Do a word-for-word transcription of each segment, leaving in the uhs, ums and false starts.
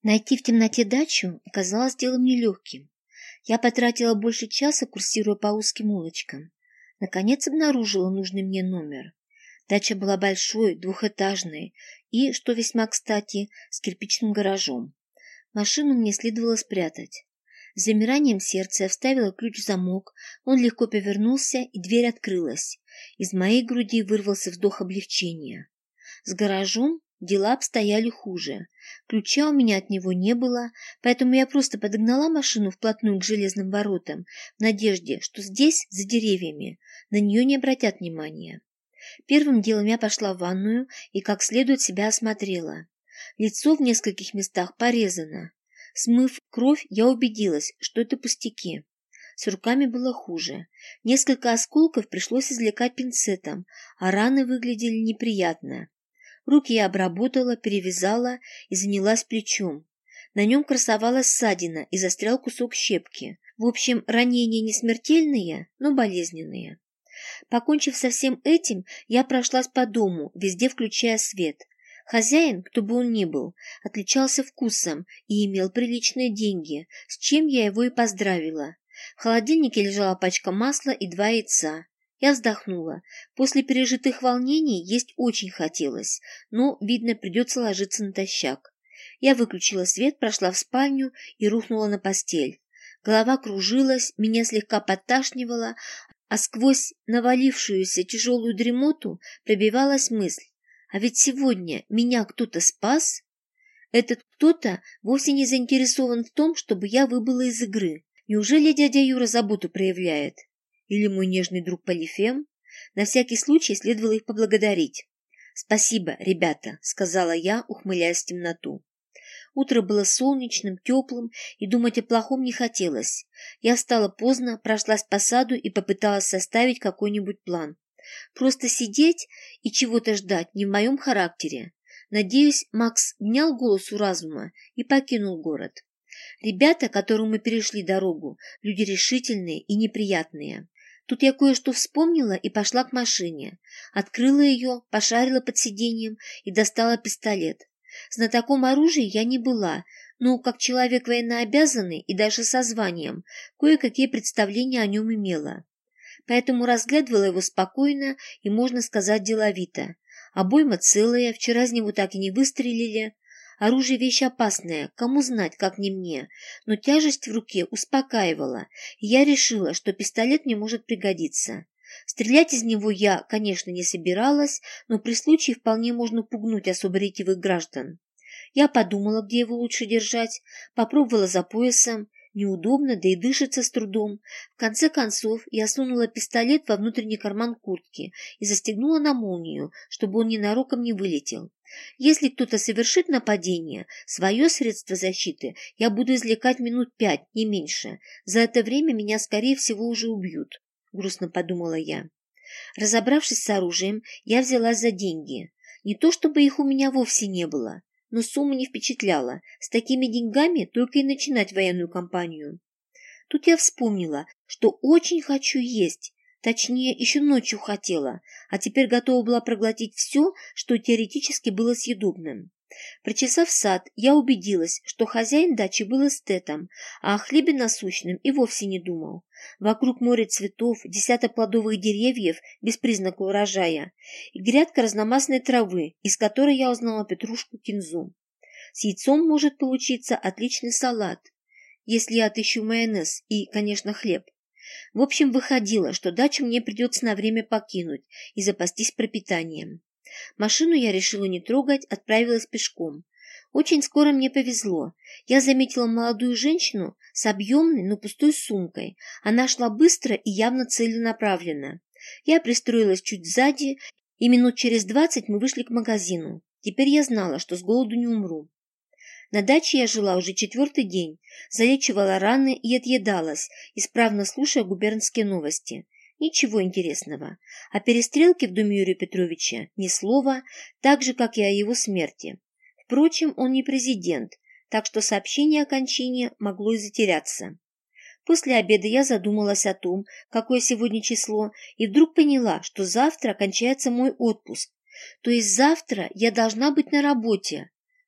Найти в темноте дачу оказалось делом нелегким. Я потратила больше часа, курсируя по узким улочкам. Наконец обнаружила нужный мне номер. Дача была большой, двухэтажной и, что весьма кстати, с кирпичным гаражом. Машину мне следовало спрятать. С замиранием сердца я вставила ключ в замок, он легко повернулся, и дверь открылась. Из моей груди вырвался вздох облегчения. С гаражом дела обстояли хуже. Ключа у меня от него не было, поэтому я просто подогнала машину вплотную к железным воротам в надежде, что здесь, за деревьями, на нее не обратят внимания. Первым делом я пошла в ванную и как следует себя осмотрела. Лицо в нескольких местах порезано. Смыв кровь, я убедилась, что это пустяки. С руками было хуже. Несколько осколков пришлось извлекать пинцетом, а раны выглядели неприятно. Руки я обработала, перевязала и занялась плечом. На нем красовалась ссадина и застрял кусок щепки. В общем, ранения не смертельные, но болезненные. Покончив со всем этим, я прошлась по дому, везде включая свет. Хозяин, кто бы он ни был, отличался вкусом и имел приличные деньги, с чем я его и поздравила. В холодильнике лежала пачка масла и два яйца. Я вздохнула. После пережитых волнений есть очень хотелось, но, видно, придется ложиться натощак. Я выключила свет, прошла в спальню и рухнула на постель. Голова кружилась, меня слегка подташнивало, а сквозь навалившуюся тяжелую дремоту пробивалась мысль: а ведь сегодня меня кто-то спас? Этот кто-то вовсе не заинтересован в том, чтобы я выбыла из игры. Неужели дядя Юра заботу проявляет? Или мой нежный друг Полифем? На всякий случай следовало их поблагодарить. «Спасибо, ребята», — сказала я, ухмыляясь в темноту. Утро было солнечным, теплым, и думать о плохом не хотелось. Я встала поздно, прошлась по саду и попыталась составить какой-нибудь план. Просто сидеть и чего-то ждать не в моем характере. Надеюсь, Макс внял голосу разума и покинул город. Ребята, которым мы перешли дорогу, люди решительные и неприятные. Тут я кое-что вспомнила и пошла к машине. Открыла ее, пошарила под сиденьем и достала пистолет. Знатоком оружия я не была, но, как человек военнообязанный и даже со званием, кое-какие представления о нем имела. Поэтому разглядывала его спокойно и, можно сказать, деловито. Обойма целая, вчера из него так и не выстрелили. Оружие — вещь опасная, кому знать, как не мне, но тяжесть в руке успокаивала, и я решила, что пистолет мне может пригодиться. Стрелять из него я, конечно, не собиралась, но при случае вполне можно пугнуть особо ретивых граждан. Я подумала, где его лучше держать, попробовала за поясом. Неудобно, да и дышится с трудом. В конце концов, я сунула пистолет во внутренний карман куртки и застегнула на молнию, чтобы он ненароком не вылетел. Если кто-то совершит нападение, свое средство защиты я буду извлекать минут пять, не меньше. За это время меня, скорее всего, уже убьют, грустно подумала я. Разобравшись с оружием, я взялась за деньги. Не то чтобы их у меня вовсе не было, но сумма не впечатляла. С такими деньгами только и начинать военную кампанию. Тут я вспомнила, что очень хочу есть, точнее, еще ночью хотела, а теперь готова была проглотить все, что теоретически было съедобным. Прочесав сад, я убедилась, что хозяин дачи был эстетом, а о хлебе насущном и вовсе не думал. Вокруг море цветов, десяток плодовых деревьев без признака урожая и грядка разномастной травы, из которой я узнала петрушку, кинзу. С яйцом может получиться отличный салат, если я отыщу майонез и, конечно, хлеб. В общем, выходило, что дачу мне придется на время покинуть и запастись пропитанием. Машину я решила не трогать, отправилась пешком. Очень скоро мне повезло. Я заметила молодую женщину с объемной, но пустой сумкой. Она шла быстро и явно целенаправленно. Я пристроилась чуть сзади, и минут через двадцать мы вышли к магазину. Теперь я знала, что с голоду не умру. На даче я жила уже четвертый день, залечивала раны и отъедалась, исправно слушая губернские новости. Ничего интересного. О перестрелке в доме Юрия Петровича ни слова, так же, как и о его смерти. Впрочем, он не президент, так что сообщение о кончине могло и затеряться. После обеда я задумалась о том, какое сегодня число, и вдруг поняла, что завтра кончается мой отпуск. То есть завтра я должна быть на работе.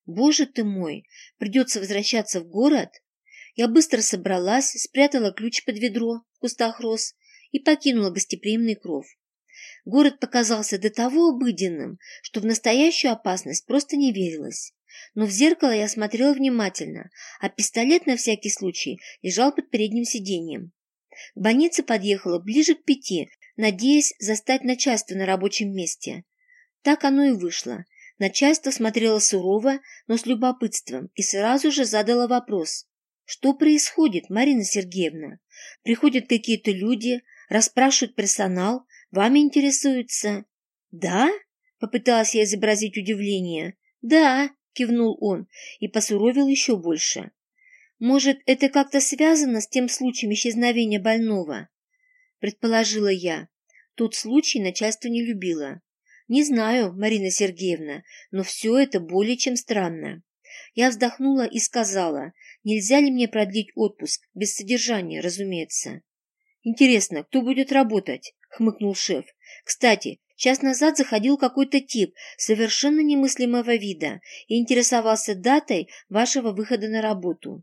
Боже ты мой, придется возвращаться в город? Я быстро собралась, спрятала ключ под ведро в кустах роз и покинула гостеприимный кров. Город показался до того обыденным, что в настоящую опасность просто не верилось. Но в зеркало я смотрела внимательно, а пистолет на всякий случай лежал под передним сиденьем. К больнице подъехала ближе к пяти, надеясь застать начальство на рабочем месте. Так оно и вышло. Начальство смотрело сурово, но с любопытством, и сразу же задало вопрос. Что происходит, Марина Сергеевна? Приходят какие-то люди, расспрашивают персонал, вами интересуются. Да? Попыталась я изобразить удивление. Да, кивнул он и посуровил еще больше. Может, это как-то связано с тем случаем исчезновения больного? Предположила я. Тот случай начальство не любило. Не знаю, Марина Сергеевна, но все это более чем странно. Я вздохнула и сказала, нельзя ли мне продлить отпуск, без содержания, разумеется. Интересно, кто будет работать? Хмыкнул шеф. Кстати, час назад заходил какой-то тип совершенно немыслимого вида и интересовался датой вашего выхода на работу.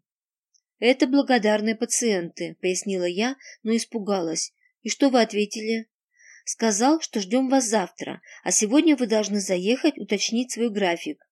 Это благодарные пациенты, пояснила я, но испугалась. И что вы ответили? Сказал, что ждем вас завтра, а сегодня вы должны заехать уточнить свой график.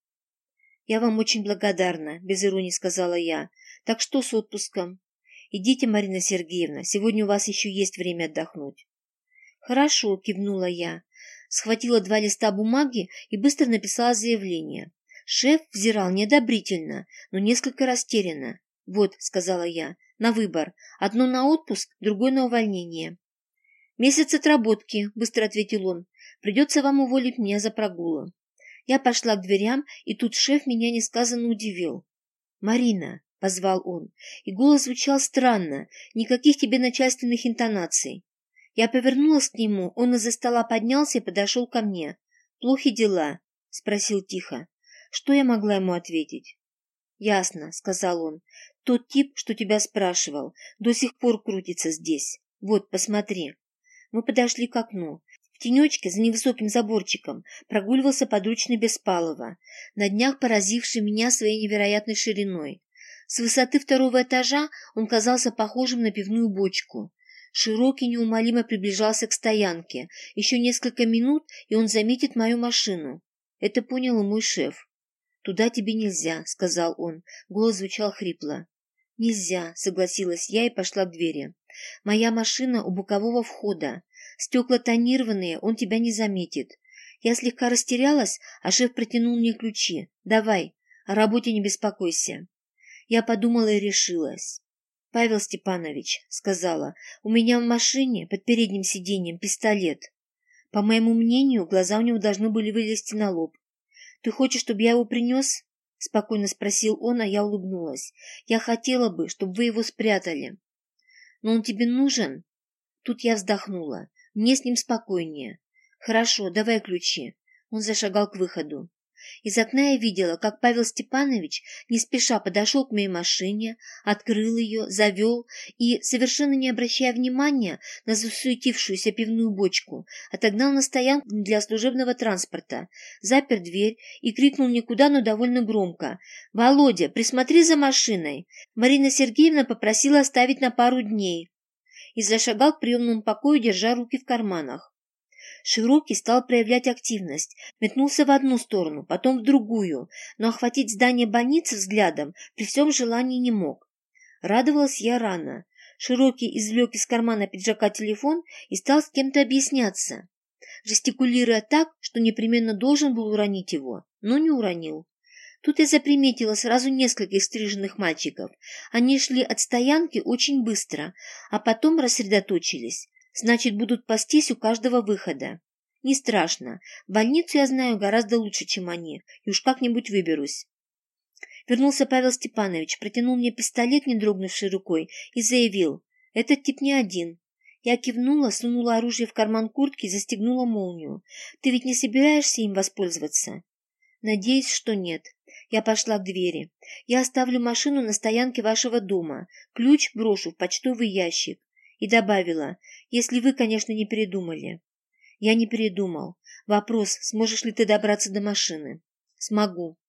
Я вам очень благодарна, без иронии сказала я. Так что с отпуском? Идите, Марина Сергеевна, сегодня у вас еще есть время отдохнуть. Хорошо, кивнула я. Схватила два листа бумаги и быстро написала заявление. Шеф взирал неодобрительно, но несколько растерянно. Вот, сказала я, на выбор. Одно на отпуск, другое на увольнение. «Месяц отработки», — быстро ответил он. «Придется вам уволить меня за прогулы». Я пошла к дверям, и тут шеф меня несказанно удивил. «Марина», — позвал он, и голос звучал странно, никаких тебе начальственных интонаций. Я повернулась к нему, он из-за стола поднялся и подошел ко мне. «Плохи дела?» — спросил тихо. Что я могла ему ответить? «Ясно», — сказал он. «Тот тип, что тебя спрашивал, до сих пор крутится здесь. Вот, посмотри». Мы подошли к окну. В тенечке за невысоким заборчиком прогуливался подручный Беспалова, на днях поразивший меня своей невероятной шириной. С высоты второго этажа он казался похожим на пивную бочку. Широкий неумолимо приближался к стоянке. Еще несколько минут, и он заметит мою машину. Это понял и мой шеф. «Туда тебе нельзя», — сказал он. Голос звучал хрипло. «Нельзя», — согласилась я и пошла к двери. «Моя машина у бокового входа. Стекла тонированные, он тебя не заметит». Я слегка растерялась, а шеф протянул мне ключи. «Давай, о работе не беспокойся». Я подумала и решилась. «Павел Степанович», — сказала, — «у меня в машине под передним сиденьем пистолет. По моему мнению, глаза у него должны были вылезти на лоб. Ты хочешь, чтобы я его принес?» — спокойно спросил он, а я улыбнулась. «Я хотела бы, чтобы вы его спрятали». «Но он тебе нужен?» Тут я вздохнула. «Мне с ним спокойнее». «Хорошо, давай ключи». Он зашагал к выходу. Из окна я видела, как Павел Степанович не спеша подошел к моей машине, открыл ее, завел и, совершенно не обращая внимания на засуетившуюся пивную бочку, отогнал на стоянку для служебного транспорта, запер дверь и крикнул никуда, но довольно громко: «Володя, присмотри за машиной! Марина Сергеевна попросила оставить на пару дней!» И зашагал к приемному покою, держа руки в карманах. Широкий стал проявлять активность, метнулся в одну сторону, потом в другую, но охватить здание больницы взглядом при всем желании не мог. Радовалась я рано. Широкий извлек из кармана пиджака телефон и стал с кем-то объясняться, жестикулируя так, что непременно должен был уронить его, но не уронил. Тут я заприметила сразу нескольких стриженных мальчиков. Они шли от стоянки очень быстро, а потом рассредоточились. Значит, будут пастись у каждого выхода. Не страшно. Больницу я знаю гораздо лучше, чем они, и уж как-нибудь выберусь. Вернулся Павел Степанович, протянул мне пистолет, не дрогнувшей рукой, и заявил: «Этот тип не один». Я кивнула, сунула оружие в карман куртки и застегнула молнию. «Ты ведь не собираешься им воспользоваться?» «Надеюсь, что нет». Я пошла к двери. «Я оставлю машину на стоянке вашего дома. Ключ брошу в почтовый ящик». И добавила: «Если вы, конечно, не передумали». Я не передумал. Вопрос: сможешь ли ты добраться до машины? Смогу.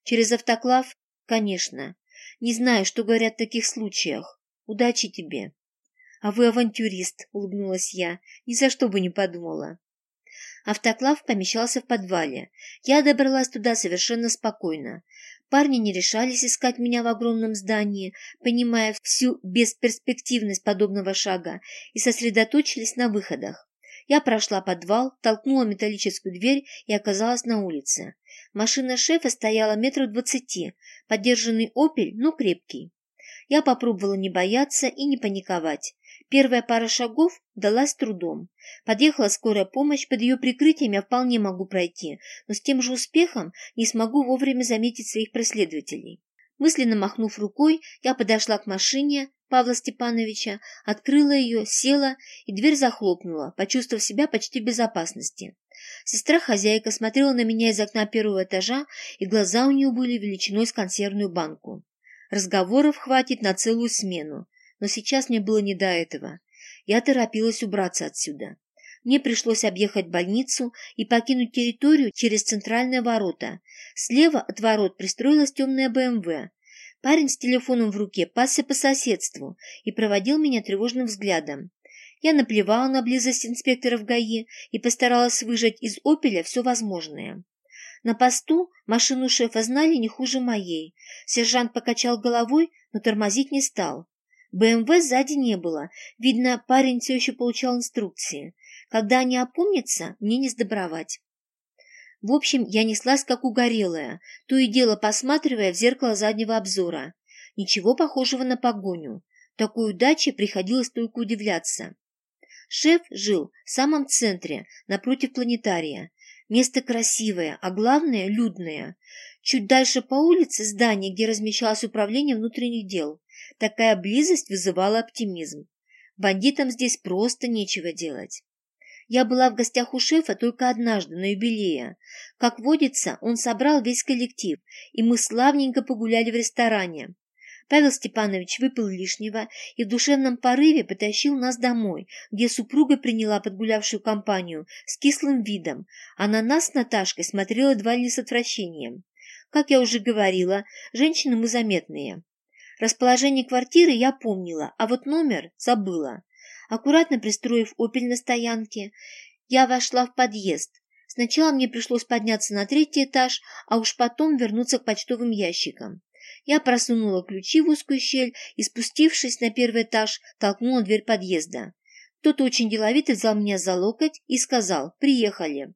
Через автоклав? Конечно. Не знаю, что говорят в таких случаях. Удачи тебе. А вы авантюрист, улыбнулась я. Ни за что бы не подумала. Автоклав помещался в подвале. Я добралась туда совершенно спокойно. Парни не решались искать меня в огромном здании, понимая всю бесперспективность подобного шага, и сосредоточились на выходах. Я прошла подвал, толкнула металлическую дверь и оказалась на улице. Машина шефа стояла метров двадцати, подержанный «Опель», но крепкий. Я попробовала не бояться и не паниковать. Первая пара шагов далась трудом. Подъехала скорая помощь, под ее прикрытием я вполне могу пройти, но с тем же успехом не смогу вовремя заметить своих преследователей. Мысленно махнув рукой, я подошла к машине Павла Степановича, открыла ее, села и дверь захлопнула, почувствовав себя почти в безопасности. Сестра-хозяйка смотрела на меня из окна первого этажа, и глаза у нее были величиной с консервную банку. Разговоров хватит на целую смену, но сейчас мне было не до этого. Я торопилась убраться отсюда. Мне пришлось объехать больницу и покинуть территорию через центральные ворота. Слева от ворот пристроилась темная бэ эм вэ. Парень с телефоном в руке пасся по соседству и проводил меня тревожным взглядом. Я наплевала на близость инспекторов ГАИ и постаралась выжать из «Опеля» все возможное. На посту машину шефа знали не хуже моей. Сержант покачал головой, но тормозить не стал. бэ эм вэ сзади не было. Видно, парень все еще получал инструкции. Когда они опомнятся, мне не сдобровать. В общем, я неслась как угорелая, то и дело посматривая в зеркало заднего обзора. Ничего похожего на погоню. Такой удаче приходилось только удивляться. Шеф жил в самом центре, напротив планетария. Место красивое, а главное – людное. Чуть дальше по улице здание, где размещалось управление внутренних дел. Такая близость вызывала оптимизм. Бандитам здесь просто нечего делать. Я была в гостях у шефа только однажды, на юбилее. Как водится, он собрал весь коллектив, и мы славненько погуляли в ресторане. Павел Степанович выпил лишнего и в душевном порыве потащил нас домой, где супруга приняла подгулявшую компанию с кислым видом, а на нас с Наташкой смотрела едва ли не с отвращением. Как я уже говорила, женщины мы заметные. Расположение квартиры я помнила, а вот номер забыла. Аккуратно пристроив «Опель» на стоянке, я вошла в подъезд. Сначала мне пришлось подняться на третий этаж, а уж потом вернуться к почтовым ящикам. Я просунула ключи в узкую щель и, спустившись на первый этаж, толкнула дверь подъезда. Кто-то очень деловито взял меня за локоть и сказал «Приехали».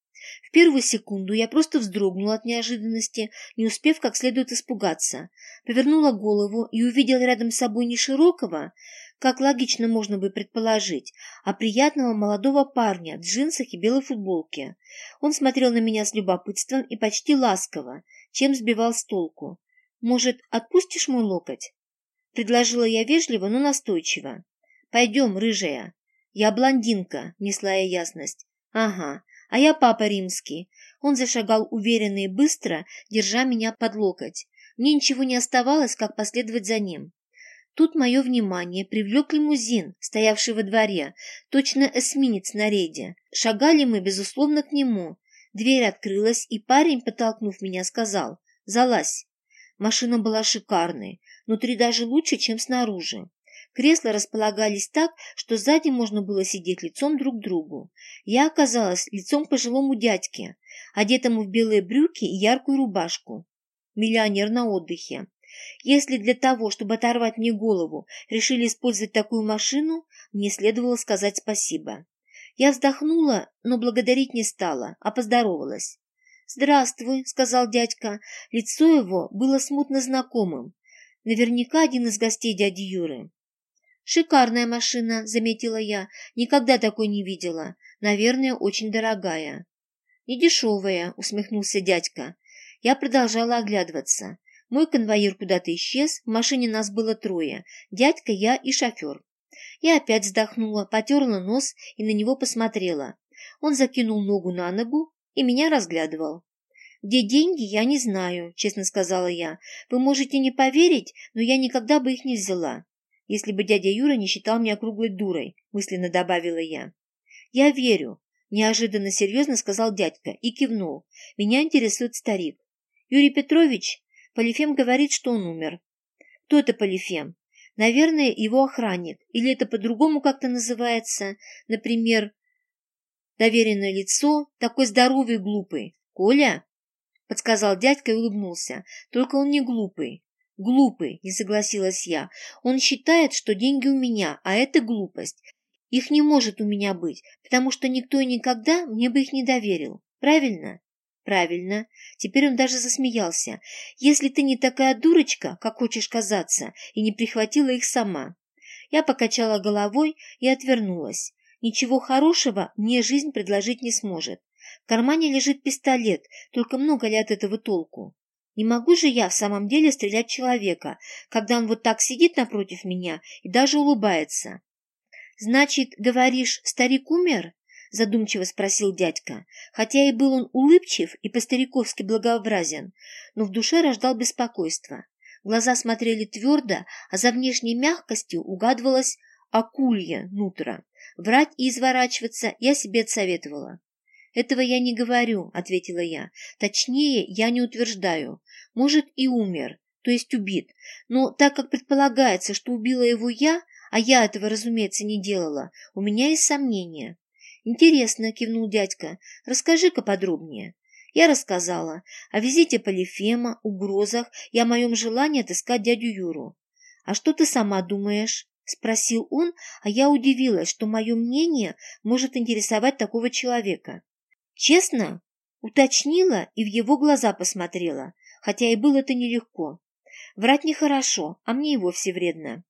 В первую секунду я просто вздрогнула от неожиданности, не успев как следует испугаться. Повернула голову и увидела рядом с собой не широкого, как логично можно бы предположить, а приятного молодого парня в джинсах и белой футболке. Он смотрел на меня с любопытством и почти ласково, чем сбивал с толку. «Может, отпустишь мой локоть?» Предложила я вежливо, но настойчиво. «Пойдем, рыжая». «Я блондинка», — несла я ясность. «Ага, а я папа римский». Он зашагал уверенно и быстро, держа меня под локоть. Мне ничего не оставалось, как последовать за ним. Тут мое внимание привлек лимузин, стоявший во дворе, точно эсминец на рейде. Шагали мы, безусловно, к нему. Дверь открылась, и парень, подтолкнув меня, сказал «Залазь». Машина была шикарной, внутри даже лучше, чем снаружи. Кресла располагались так, что сзади можно было сидеть лицом друг к другу. Я оказалась лицом к пожилому дядьке, одетому в белые брюки и яркую рубашку. Миллионер на отдыхе. Если для того, чтобы оторвать мне голову, решили использовать такую машину, мне следовало сказать спасибо. Я вздохнула, но благодарить не стала, а поздоровалась. «Здравствуй», — сказал дядька. Лицо его было смутно знакомым. Наверняка один из гостей дяди Юры. «Шикарная машина», — заметила я. «Никогда такой не видела. Наверное, очень дорогая». «Недешевая», — усмехнулся дядька. Я продолжала оглядываться. Мой конвоир куда-то исчез, в машине нас было трое. Дядька, я и шофер. Я опять вздохнула, потерла нос и на него посмотрела. Он закинул ногу на ногу и меня разглядывал. «Где деньги, я не знаю», — честно сказала я. «Вы можете не поверить, но я никогда бы их не взяла. Если бы дядя Юра не считал меня круглой дурой», — мысленно добавила я. «Я верю», — неожиданно серьезно сказал дядька и кивнул. «Меня интересует старик». Юрий Петрович? Полифем говорит, что он умер. Кто это Полифем? Наверное, его охранник. Или это по-другому как-то называется. Например, доверенное лицо, такой здоровый и глупый. Коля? Подсказал дядька и улыбнулся. Только он не глупый. Глупый, не согласилась я. Он считает, что деньги у меня, а это глупость. Их не может у меня быть, потому что никто и никогда мне бы их не доверил. Правильно? Правильно. Теперь он даже засмеялся. Если ты не такая дурочка, как хочешь казаться, и не прихватила их сама. Я покачала головой и отвернулась. Ничего хорошего мне жизнь предложить не сможет. В кармане лежит пистолет, только много ли от этого толку? Не могу же я в самом деле стрелять в человека, когда он вот так сидит напротив меня и даже улыбается. «Значит, говоришь, старик умер?» — задумчиво спросил дядька. Хотя и был он улыбчив и по-стариковски благообразен, но в душе рождал беспокойство. Глаза смотрели твердо, а за внешней мягкостью угадывалось акулье нутро. Врать и изворачиваться я себе отсоветовала. «Этого я не говорю», — ответила я. «Точнее, я не утверждаю. Может, и умер, то есть убит. Но так как предполагается, что убила его я, а я этого, разумеется, не делала, у меня есть сомнения». «Интересно», — кивнул дядька. «Расскажи-ка подробнее». Я рассказала о визите Полифема, угрозах и о моем желании отыскать дядю Юру. «А что ты сама думаешь?» — спросил он, а я удивилась, что мое мнение может интересовать такого человека. Честно? Уточнила и в его глаза посмотрела, хотя и было это нелегко. Врать нехорошо, а мне и вовсе вредно.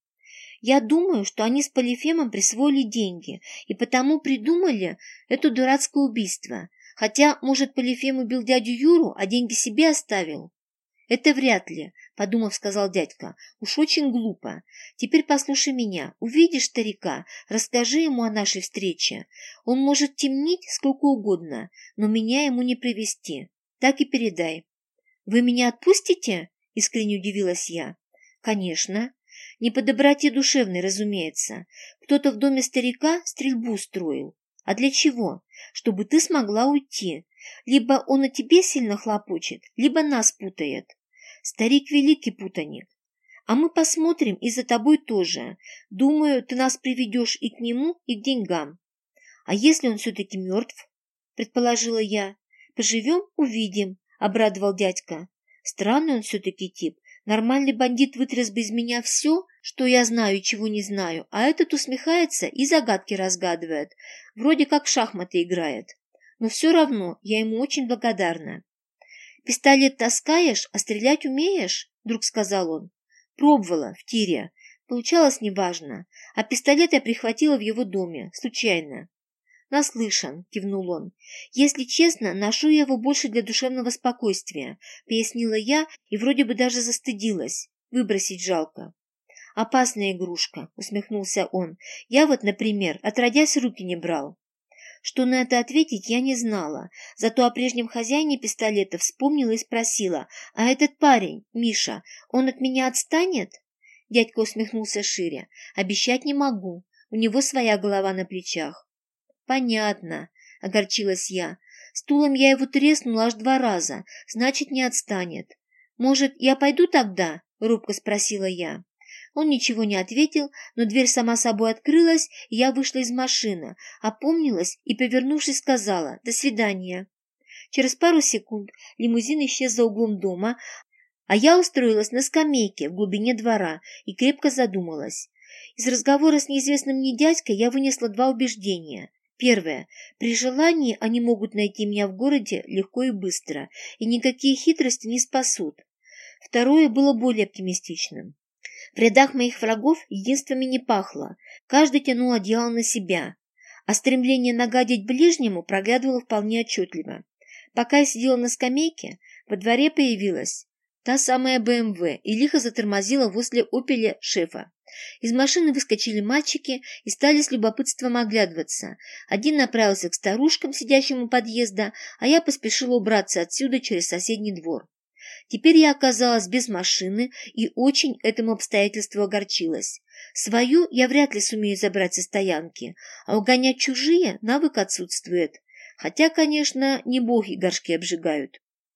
Я думаю, что они с Полифемом присвоили деньги и потому придумали это дурацкое убийство. Хотя, может, Полифем убил дядю Юру, а деньги себе оставил? Это вряд ли, подумав, сказал дядька. Уж очень глупо. Теперь послушай меня. Увидишь старика, расскажи ему о нашей встрече. Он может темнить сколько угодно, но меня ему не привести. Так и передай. Вы меня отпустите? Искренне удивилась я. Конечно. Не по доброте душевной, разумеется. Кто-то в доме старика стрельбу устроил. А для чего? Чтобы ты смогла уйти. Либо он о тебе сильно хлопочет, либо нас путает. Старик великий путаник. А мы посмотрим и за тобой тоже. Думаю, ты нас приведешь и к нему, и к деньгам. А если он все-таки мертв? Предположила я. Поживем, увидим, обрадовал дядька. Странный он все-таки тип. Нормальный бандит вытряс бы из меня все, что я знаю и чего не знаю, а этот усмехается и загадки разгадывает. Вроде как в шахматы играет. Но все равно я ему очень благодарна. «Пистолет таскаешь, а стрелять умеешь?» — вдруг сказал он. «Пробовала, в тире. Получалось неважно. А пистолет я прихватила в его доме, случайно». «Наслышан», — кивнул он. «Если честно, ношу я его больше для душевного спокойствия», — пояснила я и вроде бы даже застыдилась. Выбросить жалко. «Опасная игрушка», — усмехнулся он. «Я вот, например, отродясь руки не брал». Что на это ответить, я не знала. Зато о прежнем хозяине пистолета вспомнила и спросила. «А этот парень, Миша, он от меня отстанет?» Дядька усмехнулся шире. «Обещать не могу. У него своя голова на плечах». «Понятно», — огорчилась я. «Стулом я его треснула аж два раза. Значит, не отстанет». «Может, я пойду тогда?» — робко спросила я. Он ничего не ответил, но дверь сама собой открылась, и я вышла из машины, опомнилась и, повернувшись, сказала «до свидания». Через пару секунд лимузин исчез за углом дома, а я устроилась на скамейке в глубине двора и крепко задумалась. Из разговора с неизвестным мне дядькой я вынесла два убеждения. Первое. При желании они могут найти меня в городе легко и быстро, и никакие хитрости не спасут. Второе было более оптимистичным. В рядах моих врагов единствами не пахло, каждый тянул одеяло на себя, а стремление нагадить ближнему проглядывало вполне отчетливо. Пока я сидела на скамейке, во дворе появилась та самая бэ эм вэ и лихо затормозила возле «Опеля» шефа. Из машины выскочили мальчики и стали с любопытством оглядываться. Один направился к старушкам, сидящим у подъезда, а я поспешила убраться отсюда через соседний двор. Теперь я оказалась без машины и очень этому обстоятельству огорчилась. Свою я вряд ли сумею забрать со стоянки, а угонять чужие навык отсутствует. Хотя, конечно, не боги горшки обжигают.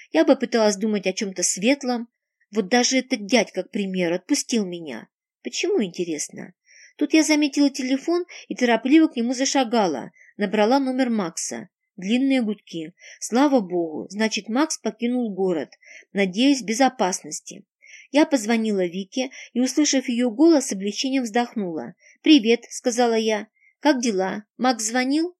Я бы пыталась думать о чем-то светлом. Вот даже этот дядька, к примеру, отпустил меня. Почему, интересно? Тут я заметила телефон и торопливо к нему зашагала. Набрала номер Макса. Длинные гудки. Слава богу, значит, Макс покинул город. Надеюсь, в безопасности. Я позвонила Вике и, услышав ее голос, с облегчением вздохнула. «Привет», — сказала я. «Как дела? Макс звонил?»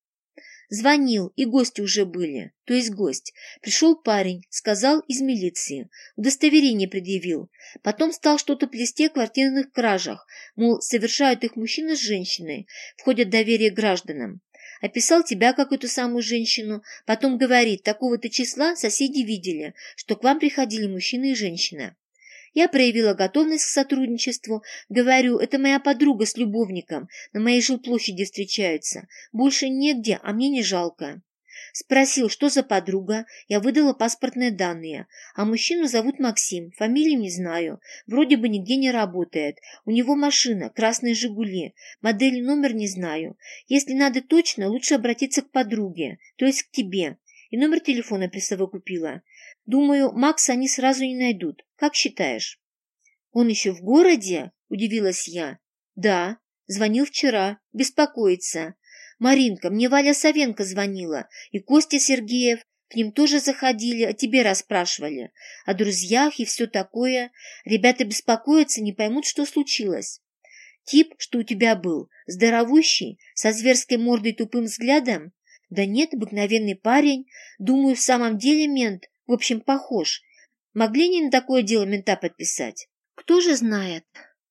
Звонил, и гости уже были. То есть гость. Пришел парень, сказал, из милиции. Удостоверение предъявил. Потом стал что-то плести о квартирных кражах. Мол, совершают их мужчины с женщиной. Входят в доверие гражданам. Описал тебя, как эту самую женщину. Потом говорит, такого-то числа соседи видели, что к вам приходили мужчина и женщина. Я проявила готовность к сотрудничеству. Говорю, это моя подруга с любовником. На моей жилплощади встречаются. Больше негде, а мне не жалко. Спросил, что за подруга. Я выдала паспортные данные. А мужчину зовут Максим. Фамилию не знаю. Вроде бы нигде не работает. У него машина, красные «Жигули». Модель и номер не знаю. Если надо точно, лучше обратиться к подруге, то есть к тебе. И номер телефона присовокупила. Думаю, Макса они сразу не найдут. Как считаешь? Он еще в городе? Удивилась я. Да, звонил вчера. Беспокоится. Маринка, мне Валя Савенко звонила. И Костя Сергеев. К ним тоже заходили, о тебе расспрашивали. О друзьях и все такое. Ребята беспокоятся, не поймут, что случилось. Тип, что у тебя был, здоровущий, со зверской мордой и тупым взглядом? Да нет, обыкновенный парень. Думаю, в самом деле мент. В общем, похож. Могли не на такое дело мента подписать? Кто же знает?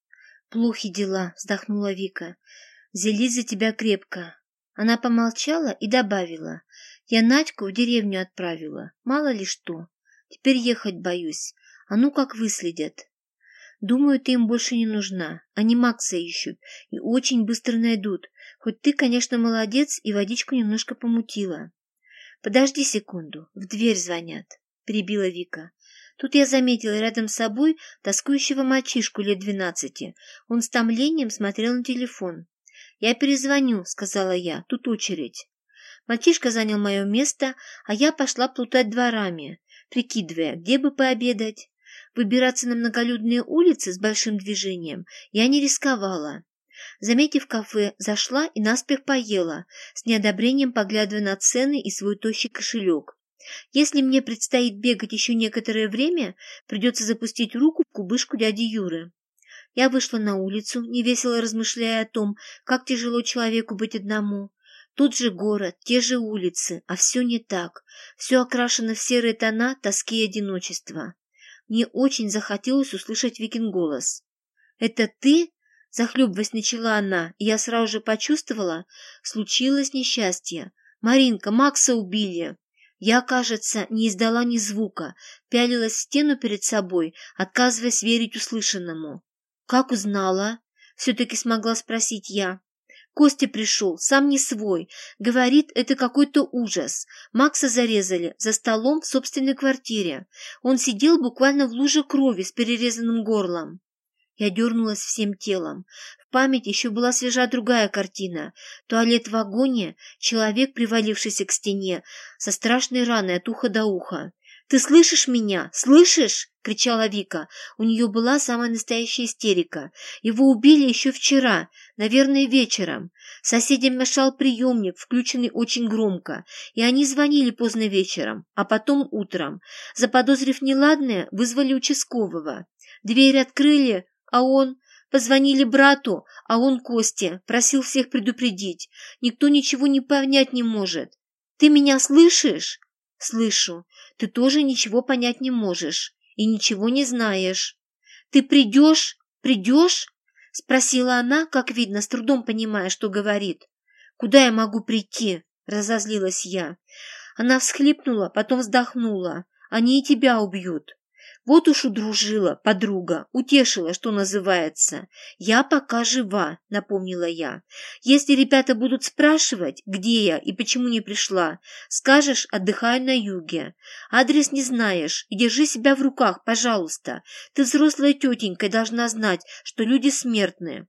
Плохи дела, вздохнула Вика. Взялись за тебя крепко. Она помолчала и добавила. Я Надьку в деревню отправила. Мало ли что. Теперь ехать боюсь. А ну как выследят. Думаю, ты им больше не нужна. Они Макса ищут и очень быстро найдут. Хоть ты, конечно, молодец и водичку немножко помутила. Подожди секунду, в дверь звонят, перебила Вика. Тут я заметила рядом с собой тоскующего мальчишку лет двенадцати. Он с томлением смотрел на телефон. «Я перезвоню», — сказала я, — «тут очередь». Мальчишка занял мое место, а я пошла плутать дворами, прикидывая, где бы пообедать. Выбираться на многолюдные улицы с большим движением я не рисковала. Заметив кафе, зашла и наспех поела, с неодобрением поглядывая на цены и свой тощий кошелек. Если мне предстоит бегать еще некоторое время, придется запустить руку в кубышку дяди Юры. Я вышла на улицу, невесело размышляя о том, как тяжело человеку быть одному. Тот же город, те же улицы, а все не так. Все окрашено в серые тона тоски и одиночества. Мне очень захотелось услышать Викин голос. «Это ты?» — захлебываясь начала она, и я сразу же почувствовала, случилось несчастье. «Маринка, Макса убили!» Я, кажется, не издала ни звука, пялилась в стену перед собой, отказываясь верить услышанному. «Как узнала?» — все-таки смогла спросить я. Костя пришел, сам не свой. Говорит, это какой-то ужас. Макса зарезали за столом в собственной квартире. Он сидел буквально в луже крови с перерезанным горлом. Я дернулась всем телом. В памяти еще была свежа другая картина. Туалет в вагоне, человек, привалившийся к стене, со страшной раной от уха до уха. «Ты слышишь меня? Слышишь?» — кричала Вика. У нее была самая настоящая истерика. Его убили еще вчера, наверное, вечером. Соседям мешал приемник, включенный очень громко, и они звонили поздно вечером, а потом утром. Заподозрив неладное, вызвали участкового. Дверь открыли, а он... Позвонили брату, а он Косте, просил всех предупредить. Никто ничего не понять не может. Ты меня слышишь? Слышу. Ты тоже ничего понять не можешь и ничего не знаешь. Ты придешь? Придешь? Спросила она, как видно, с трудом понимая, что говорит. Куда я могу прийти? Разозлилась я. Она всхлипнула, потом вздохнула. Они и тебя убьют. Вот уж удружила подруга, утешила, что называется. Я пока жива, напомнила я. Если ребята будут спрашивать, где я и почему не пришла, скажешь, отдыхаю на юге. Адрес не знаешь и держи себя в руках, пожалуйста. Ты взрослая тетенька и должна знать, что люди смертны.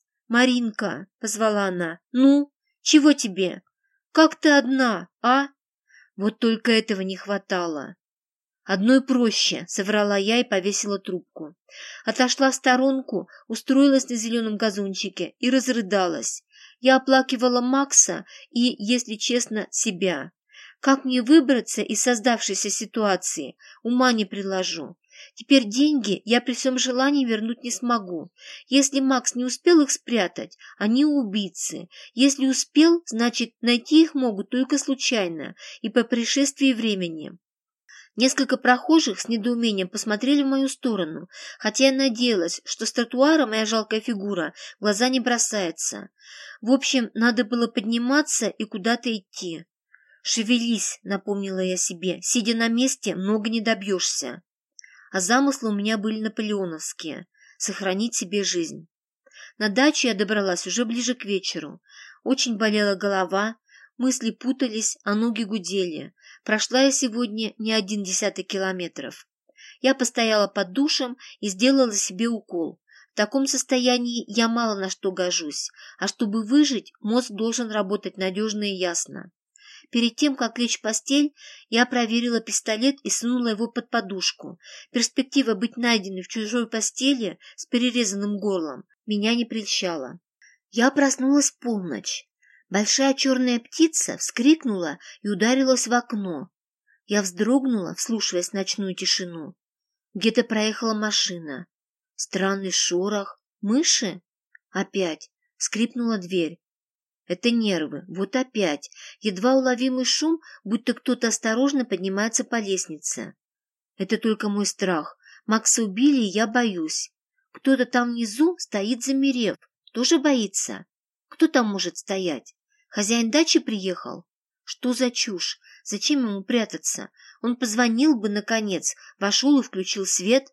Маринка, позвала она, ну, чего тебе? Как ты одна, а? Вот только этого не хватало. «Одной проще», — соврала я и повесила трубку. Отошла в сторонку, устроилась на зеленом газончике и разрыдалась. Я оплакивала Макса и, если честно, себя. Как мне выбраться из создавшейся ситуации, ума не приложу. Теперь деньги я при всем желании вернуть не смогу. Если Макс не успел их спрятать, они убийцы. Если успел, значит, найти их могут только случайно и по пришествии времени. Несколько прохожих с недоумением посмотрели в мою сторону, хотя я надеялась, что с тротуара моя жалкая фигура в глаза не бросается. В общем, надо было подниматься и куда-то идти. «Шевелись», — напомнила я себе, — «сидя на месте, много не добьешься». А замыслы у меня были наполеоновские — сохранить себе жизнь. На дачу я добралась уже ближе к вечеру. Очень болела голова, мысли путались, а ноги гудели. Прошла я сегодня не один десяток километров. Я постояла под душем и сделала себе укол. В таком состоянии я мало на что гожусь, а чтобы выжить, мозг должен работать надежно и ясно. Перед тем, как лечь в постель, я проверила пистолет и сунула его под подушку. Перспектива быть найденной в чужой постели с перерезанным горлом меня не прельщала. Я проснулась в полночь. Большая черная птица вскрикнула и ударилась в окно. Я вздрогнула, вслушиваясь в ночную тишину. Где-то проехала машина. Странный шорох. Мыши? Опять. Скрипнула дверь. Это нервы. Вот опять. Едва уловимый шум, будто кто-то осторожно поднимается по лестнице. Это только мой страх. Макса убили, и я боюсь. Кто-то там внизу стоит, замерев. Тоже боится? Кто там может стоять? Хозяин дачи приехал? Что за чушь? Зачем ему прятаться? Он позвонил бы, наконец, вошел и включил свет.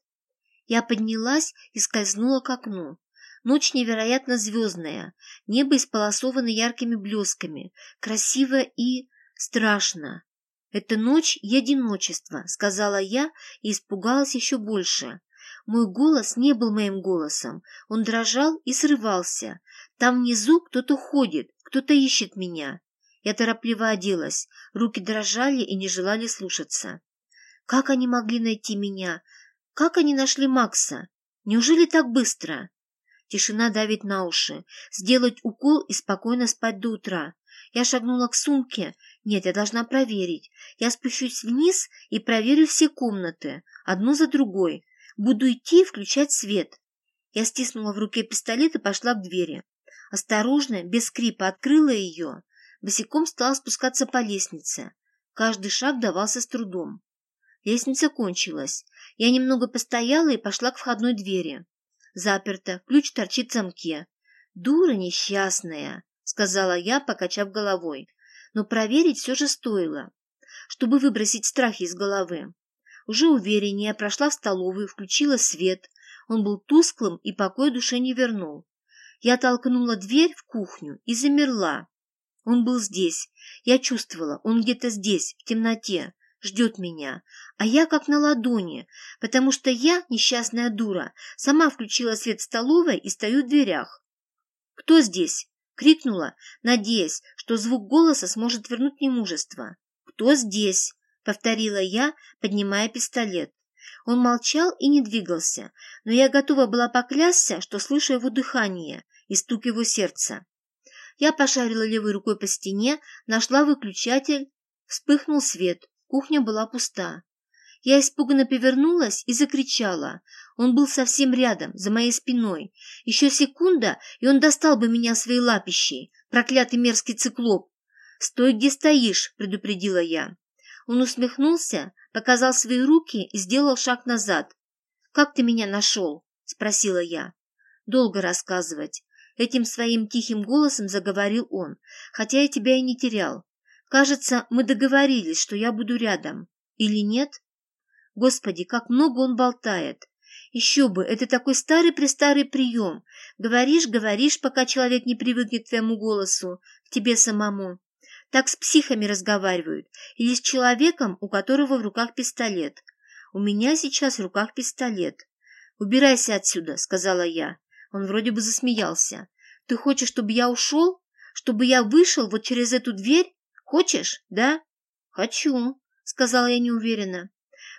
Я поднялась и скользнула к окну. Ночь невероятно звездная, небо исполосовано яркими блесками, красиво и страшно. «Это ночь и одиночество», — сказала я и испугалась еще больше. Мой голос не был моим голосом, он дрожал и срывался. Там внизу кто-то ходит, кто-то ищет меня. Я торопливо оделась, руки дрожали и не желали слушаться. Как они могли найти меня? Как они нашли Макса? Неужели так быстро? Тишина давит на уши. Сделать укол и спокойно спать до утра. Я шагнула к сумке. Нет, я должна проверить. Я спущусь вниз и проверю все комнаты, одну за другой. Буду идти и включать свет. Я стиснула в руке пистолет и пошла к двери. Осторожно, без скрипа открыла ее. Босиком стала спускаться по лестнице. Каждый шаг давался с трудом. Лестница кончилась. Я немного постояла и пошла к входной двери. Заперто, ключ торчит в замке. «Дура несчастная», — сказала я, покачав головой. Но проверить все же стоило, чтобы выбросить страхи из головы. Уже увереннее прошла в столовую, включила свет. Он был тусклым и покой душе не вернул. Я толкнула дверь в кухню и замерла. Он был здесь. Я чувствовала, он где-то здесь, в темноте, ждет меня. А я как на ладони, потому что я, несчастная дура, сама включила свет в столовой и стою в дверях. «Кто здесь?» — крикнула, надеясь, что звук голоса сможет вернуть мне мужество. «Кто здесь?» — повторила я, поднимая пистолет. Он молчал и не двигался, но я готова была поклясться, что слышу его дыхание и стук его сердца. Я пошарила левой рукой по стене, нашла выключатель, вспыхнул свет, кухня была пуста. Я испуганно повернулась и закричала. Он был совсем рядом, за моей спиной. Еще секунда, и он достал бы меня своей лапищей, проклятый мерзкий циклоп. «Стой, где стоишь», — предупредила я. Он усмехнулся, показал свои руки и сделал шаг назад. «Как ты меня нашел?» — спросила я. «Долго рассказывать». Этим своим тихим голосом заговорил он, хотя я тебя и не терял. Кажется, мы договорились, что я буду рядом. Или нет? Господи, как много он болтает. Еще бы, это такой старый-престарый прием. Говоришь, говоришь, пока человек не привыкнет к твоему голосу, к тебе самому. Так с психами разговаривают. Или с человеком, у которого в руках пистолет. У меня сейчас в руках пистолет. «Убирайся отсюда», — сказала я. Он вроде бы засмеялся. «Ты хочешь, чтобы я ушел? Чтобы я вышел вот через эту дверь? Хочешь, да?» «Хочу», — сказала я неуверенно.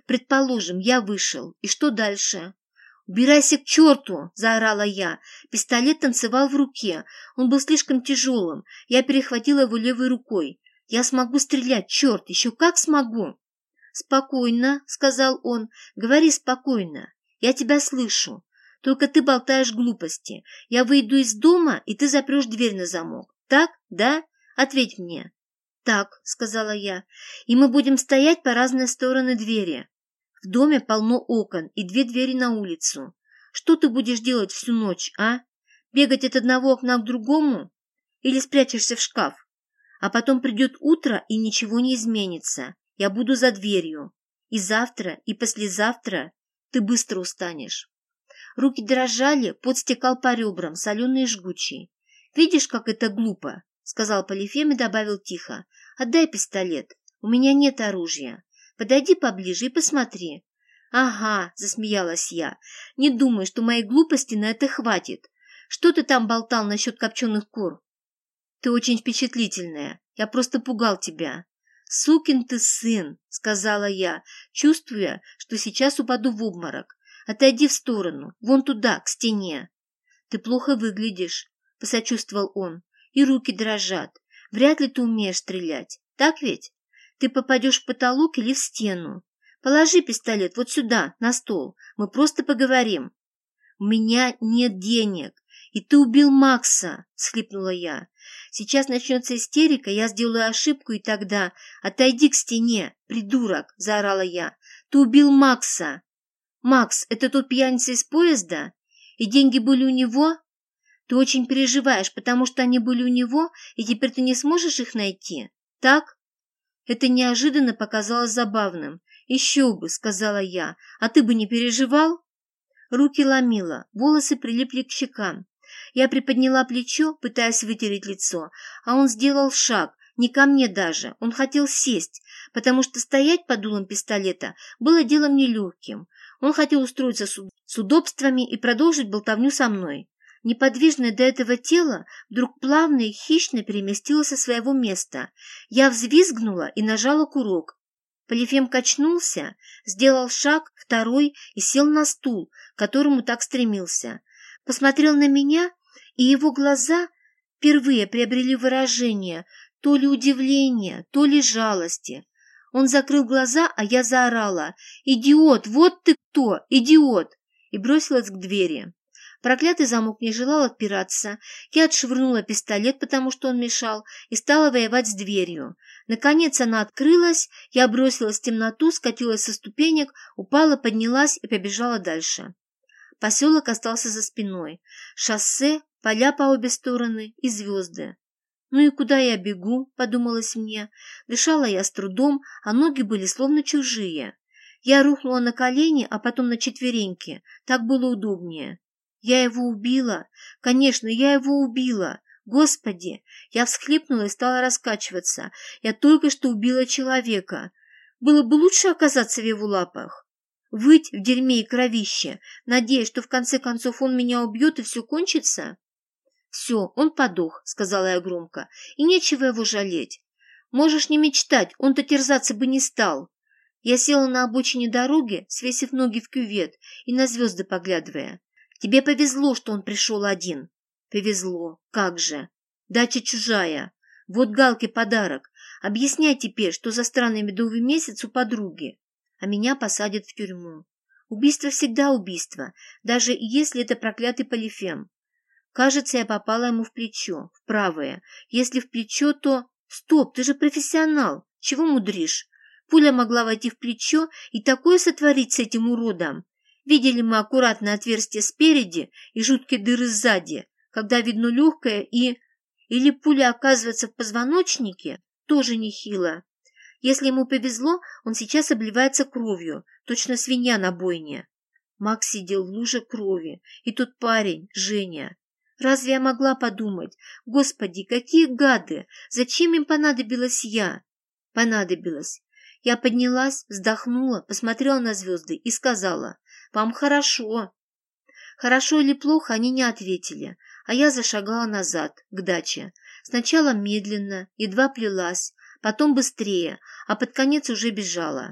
Предположим, я вышел. И что дальше? «Убирайся к черту!» – заорала я. Пистолет танцевал в руке. Он был слишком тяжелым. Я перехватила его левой рукой. «Я смогу стрелять, черт, еще как смогу!» «Спокойно», — сказал он. «Говори спокойно. Я тебя слышу. Только ты болтаешь глупости. Я выйду из дома, и ты запрешь дверь на замок. Так, да? Ответь мне». «Так», — сказала я. «И мы будем стоять по разные стороны двери. В доме полно окон и две двери на улицу. Что ты будешь делать всю ночь, а? Бегать от одного окна к другому? Или спрячешься в шкаф? А потом придет утро, и ничего не изменится. Я буду за дверью. И завтра, и послезавтра ты быстро устанешь». Руки дрожали, пот стекал по ребрам, соленый и жгучий. «Видишь, как это глупо?» — сказал Полифем и добавил тихо. «Отдай пистолет. У меня нет оружия. Подойди поближе и посмотри». «Ага», — засмеялась я. «Не думай, что моей глупости на это хватит. Что ты там болтал насчет копченых кур?» «Ты очень впечатлительная. Я просто пугал тебя». «Сукин ты сын», — сказала я, чувствуя, что сейчас упаду в обморок. «Отойди в сторону, вон туда, к стене». «Ты плохо выглядишь», — посочувствовал он, — «и руки дрожат. Вряд ли ты умеешь стрелять. Так ведь? Ты попадешь в потолок или в стену. Положи пистолет вот сюда, на стол. Мы просто поговорим». «У меня нет денег, и ты убил Макса», — всхлипнула я. «Сейчас начнется истерика, я сделаю ошибку, и тогда... Отойди к стене, придурок!» — заорала я. «Ты убил Макса!» «Макс, это тот пьяница из поезда? И деньги были у него? Ты очень переживаешь, потому что они были у него, и теперь ты не сможешь их найти, так?» Это неожиданно показалось забавным. «Еще бы», — сказала я, — «а ты бы не переживал?» Руки ломило, волосы прилипли к щекам. Я приподняла плечо, пытаясь вытереть лицо, а он сделал шаг, не ко мне даже, он хотел сесть, потому что стоять под дулом пистолета было делом нелегким. Он хотел устроиться с удобствами и продолжить болтовню со мной. Неподвижное до этого тело вдруг плавно и хищно переместилось со своего места. Я взвизгнула и нажала курок. Полифем качнулся, сделал шаг, второй, и сел на стул, к которому так стремился. Посмотрел на меня, и его глаза впервые приобрели выражение то ли удивления, то ли жалости. Он закрыл глаза, а я заорала: «Идиот! Вот ты кто! Идиот!» и бросилась к двери. Проклятый замок не желал отпираться. Я отшвырнула пистолет, потому что он мешал, и стала воевать с дверью. Наконец она открылась, я бросилась в темноту, скатилась со ступенек, упала, поднялась и побежала дальше. Поселок остался за спиной. Шоссе, поля по обе стороны и звезды. «Ну и куда я бегу?» — подумалось мне. Дышала я с трудом, а ноги были словно чужие. Я рухнула на колени, а потом на четвереньки. Так было удобнее. Я его убила. Конечно, я его убила. Господи! Я всхлипнула и стала раскачиваться. Я только что убила человека. Было бы лучше оказаться в его лапах. Выть в дерьме и кровище, надеясь, что в конце концов он меня убьет и все кончится? «Все, он подох», — сказала я громко, — «и нечего его жалеть. Можешь не мечтать, он-то терзаться бы не стал». Я села на обочине дороги, свесив ноги в кювет и на звезды поглядывая. «Тебе повезло, что он пришел один». «Повезло, как же. Дача чужая. Вот Галке подарок. Объясняй теперь, что за странный медовый месяц у подруги. А меня посадят в тюрьму. Убийство всегда убийство, даже если это проклятый Полифем. Кажется, я попала ему в плечо, в правое. Если в плечо, то... Стоп, ты же профессионал. Чего мудришь? Пуля могла войти в плечо и такое сотворить с этим уродом. Видели мы аккуратное отверстие спереди и жуткие дыры сзади, когда видно легкое и... Или пуля оказывается в позвоночнике, тоже нехило. Если ему повезло, он сейчас обливается кровью, точно свинья на бойне. Макс сидел в луже крови, и тот парень, Женя. Разве я могла подумать? Господи, какие гады! Зачем им понадобилась я? Понадобилась. Я поднялась, вздохнула, посмотрела на звезды и сказала: «Вам хорошо». Хорошо или плохо, они не ответили, а я зашагала назад, к даче. Сначала медленно, едва плелась, потом быстрее, а под конец уже бежала.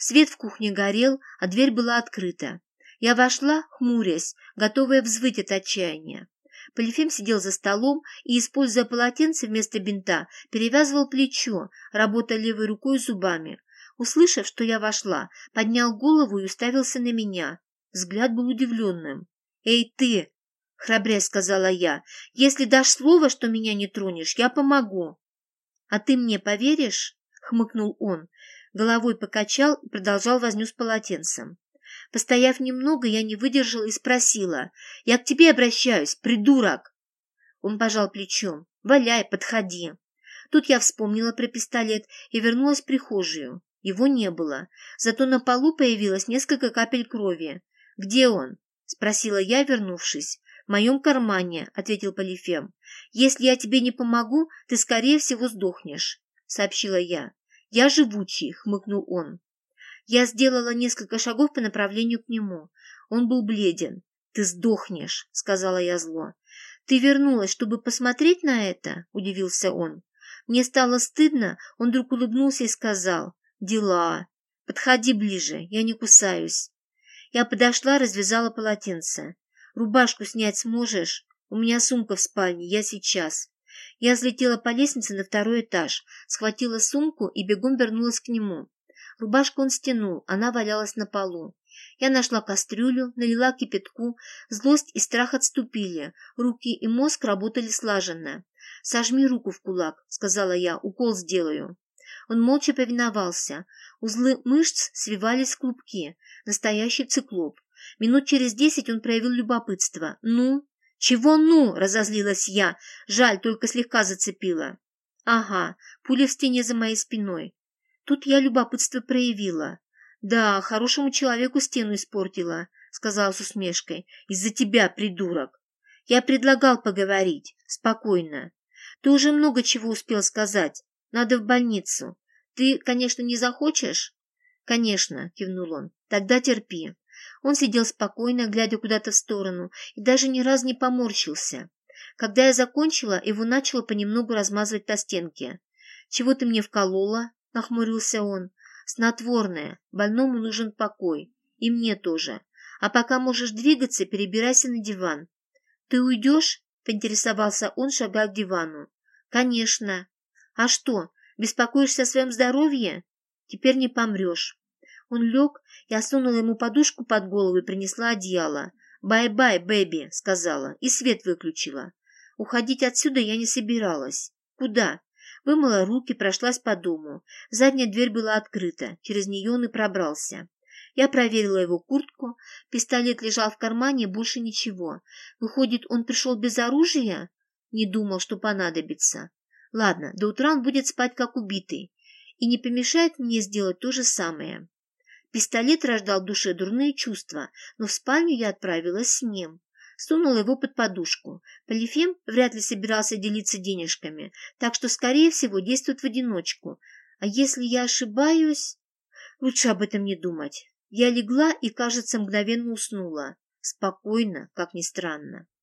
Свет в кухне горел, а дверь была открыта. Я вошла, хмурясь, готовая взвыть от отчаяния. Полифем сидел за столом и, используя полотенце вместо бинта, перевязывал плечо, работая левой рукой зубами. Услышав, что я вошла, поднял голову и уставился на меня. Взгляд был удивленным. «Эй, ты!» — храбрясь сказала я. «Если дашь слово, что меня не тронешь, я помогу». «А ты мне поверишь?» — хмыкнул он. Головой покачал и продолжал возню с полотенцем. Постояв немного, я не выдержала и спросила. «Я к тебе обращаюсь, придурок!» Он пожал плечом. «Валяй, подходи». Тут я вспомнила про пистолет и вернулась в прихожую. Его не было. Зато на полу появилось несколько капель крови. «Где он?» — спросила я, вернувшись. «В моем кармане», — ответил Полифем. «Если я тебе не помогу, ты, скорее всего, сдохнешь», — сообщила я. «Я живучий», — хмыкнул он. Я сделала несколько шагов по направлению к нему. Он был бледен. «Ты сдохнешь», — сказала я зло. «Ты вернулась, чтобы посмотреть на это?» — удивился он. Мне стало стыдно, он вдруг улыбнулся и сказал. «Дела. Подходи ближе, я не кусаюсь». Я подошла, развязала полотенце. «Рубашку снять сможешь? У меня сумка в спальне, я сейчас». Я взлетела по лестнице на второй этаж, схватила сумку и бегом вернулась к нему. Рубашку он стянул, она валялась на полу. Я нашла кастрюлю, налила кипятку, злость и страх отступили, руки и мозг работали слаженно. «Сожми руку в кулак», — сказала я, — «укол сделаю». Он молча повиновался. Узлы мышц свивались в клубки. Настоящий циклоп. Минут через десять он проявил любопытство. «Ну?» «Чего «ну?» — разозлилась я. Жаль, только слегка зацепила. «Ага, пуля в стене за моей спиной». Тут я любопытство проявила. «Да, хорошему человеку стену испортила», — сказала с усмешкой. «Из-за тебя, придурок». «Я предлагал поговорить. Спокойно. Ты уже много чего успел сказать. Надо в больницу. Ты, конечно, не захочешь?» «Конечно», — кивнул он. «Тогда терпи». Он сидел спокойно, глядя куда-то в сторону, и даже ни разу не поморщился. Когда я закончила, его начало понемногу размазывать по стенке. «Чего ты мне вколола?» — нахмурился он. «Снотворное. Больному нужен покой. И мне тоже. А пока можешь двигаться, перебирайся на диван». «Ты уйдешь?» — поинтересовался он, шагая к дивану. «Конечно. А что, беспокоишься о своем здоровье? Теперь не помрешь». Он лег, я сунула ему подушку под голову и принесла одеяло. «Бай-бай, бэби», — сказала, и свет выключила. Уходить отсюда я не собиралась. «Куда?» Вымыла руки, прошлась по дому. Задняя дверь была открыта, через нее он и пробрался. Я проверила его куртку, пистолет лежал в кармане, больше ничего. Выходит, он пришел без оружия? Не думал, что понадобится. Ладно, до утра он будет спать как убитый. И не помешает мне сделать то же самое. Пистолет рождал в душе дурные чувства, но в спальню я отправилась с ним. Сунула его под подушку. Полифем вряд ли собирался делиться денежками, так что, скорее всего, действует в одиночку. А если я ошибаюсь? Лучше об этом не думать. Я легла и, кажется, мгновенно уснула. Спокойно, как ни странно.